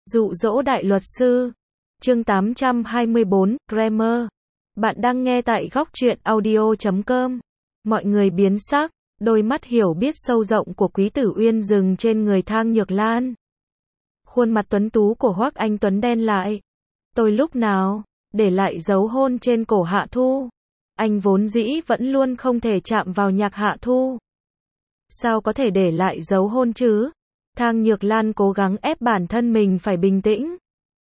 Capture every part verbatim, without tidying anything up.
Dụ dỗ đại luật sư. Chương tám trăm hai mươi bốn, Grammar. Bạn đang nghe tại góc truyện audio chấm com. Mọi người biến sắc, đôi mắt hiểu biết sâu rộng của Quý Tử Uyên dừng trên người Thang Nhược Lan. Khuôn mặt tuấn tú của Hoắc Anh Tuấn đen lại. Tôi lúc nào để lại dấu hôn trên cổ Hạ Thu? Anh vốn dĩ vẫn luôn không thể chạm vào nhạc Hạ Thu. Sao có thể để lại dấu hôn chứ? Thang Nhược Lan cố gắng ép bản thân mình phải bình tĩnh.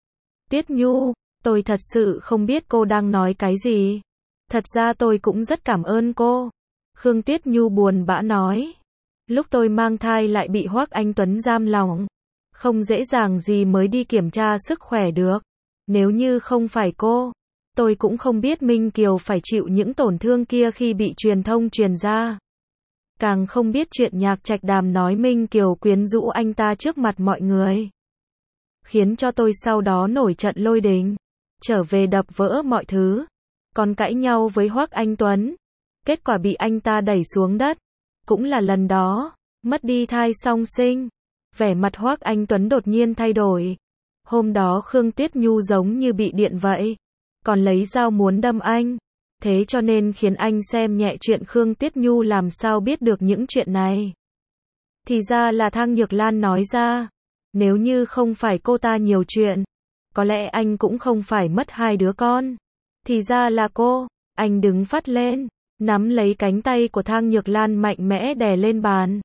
Tiết Nhu, tôi thật sự không biết cô đang nói cái gì. Thật ra tôi cũng rất cảm ơn cô. Khương Tiết Nhu buồn bã nói. Lúc tôi mang thai lại bị Hoắc Anh Tuấn giam lòng. Không dễ dàng gì mới đi kiểm tra sức khỏe được. Nếu như không phải cô, tôi cũng không biết Minh Kiều phải chịu những tổn thương kia khi bị truyền thông truyền ra. Càng không biết chuyện Nhạc Trạch Đàm nói Minh Kiều quyến rũ anh ta trước mặt mọi người. Khiến cho tôi sau đó nổi trận lôi đình. Trở về đập vỡ mọi thứ. Còn cãi nhau với Hoắc Anh Tuấn. Kết quả bị anh ta đẩy xuống đất. Cũng là lần đó, mất đi thai song sinh. Vẻ mặt Hoắc Anh Tuấn đột nhiên thay đổi. Hôm đó Khương Tiết Nhu giống như bị điện vậy. Còn lấy dao muốn đâm anh. Thế cho nên khiến anh xem nhẹ chuyện Khương Tiết Nhu làm sao biết được những chuyện này. Thì ra là Thang Nhược Lan nói ra. Nếu như không phải cô ta nhiều chuyện, có lẽ anh cũng không phải mất hai đứa con. Thì ra là cô. Anh đứng phát lên, nắm lấy cánh tay của Thang Nhược Lan mạnh mẽ đè lên bàn.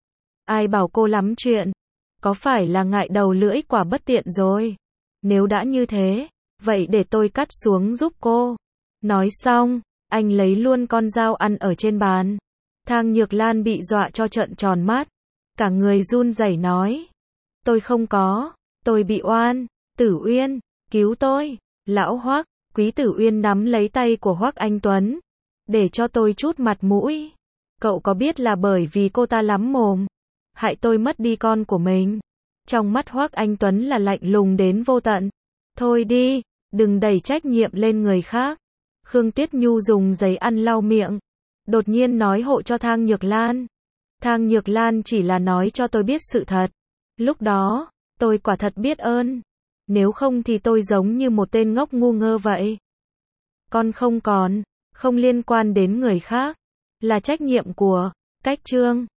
Ai bảo cô lắm chuyện? Có phải là ngại đầu lưỡi quả bất tiện rồi? Nếu đã như thế, vậy để tôi cắt xuống giúp cô. Nói xong, anh lấy luôn con dao ăn ở trên bàn. Thang Nhược Lan bị dọa cho trợn tròn mắt. Cả người run rẩy nói. Tôi không có, tôi bị oan. Tử Uyên, cứu tôi. Lão Hoắc, Quý Tử Uyên nắm lấy tay của Hoắc Anh Tuấn. Để cho tôi chút mặt mũi. Cậu có biết là bởi vì cô ta lắm mồm, hại tôi mất đi con của mình. Trong mắt Hoắc Anh Tuấn là lạnh lùng đến vô tận. Thôi đi, đừng đẩy trách nhiệm lên người khác. Khương Tiết Nhu dùng giấy ăn lau miệng. Đột nhiên nói hộ cho Thang Nhược Lan. Thang Nhược Lan chỉ là nói cho tôi biết sự thật. Lúc đó, tôi quả thật biết ơn. Nếu không thì tôi giống như một tên ngốc ngu ngơ vậy. Con không còn, không liên quan đến người khác. Là trách nhiệm của Cách Trương.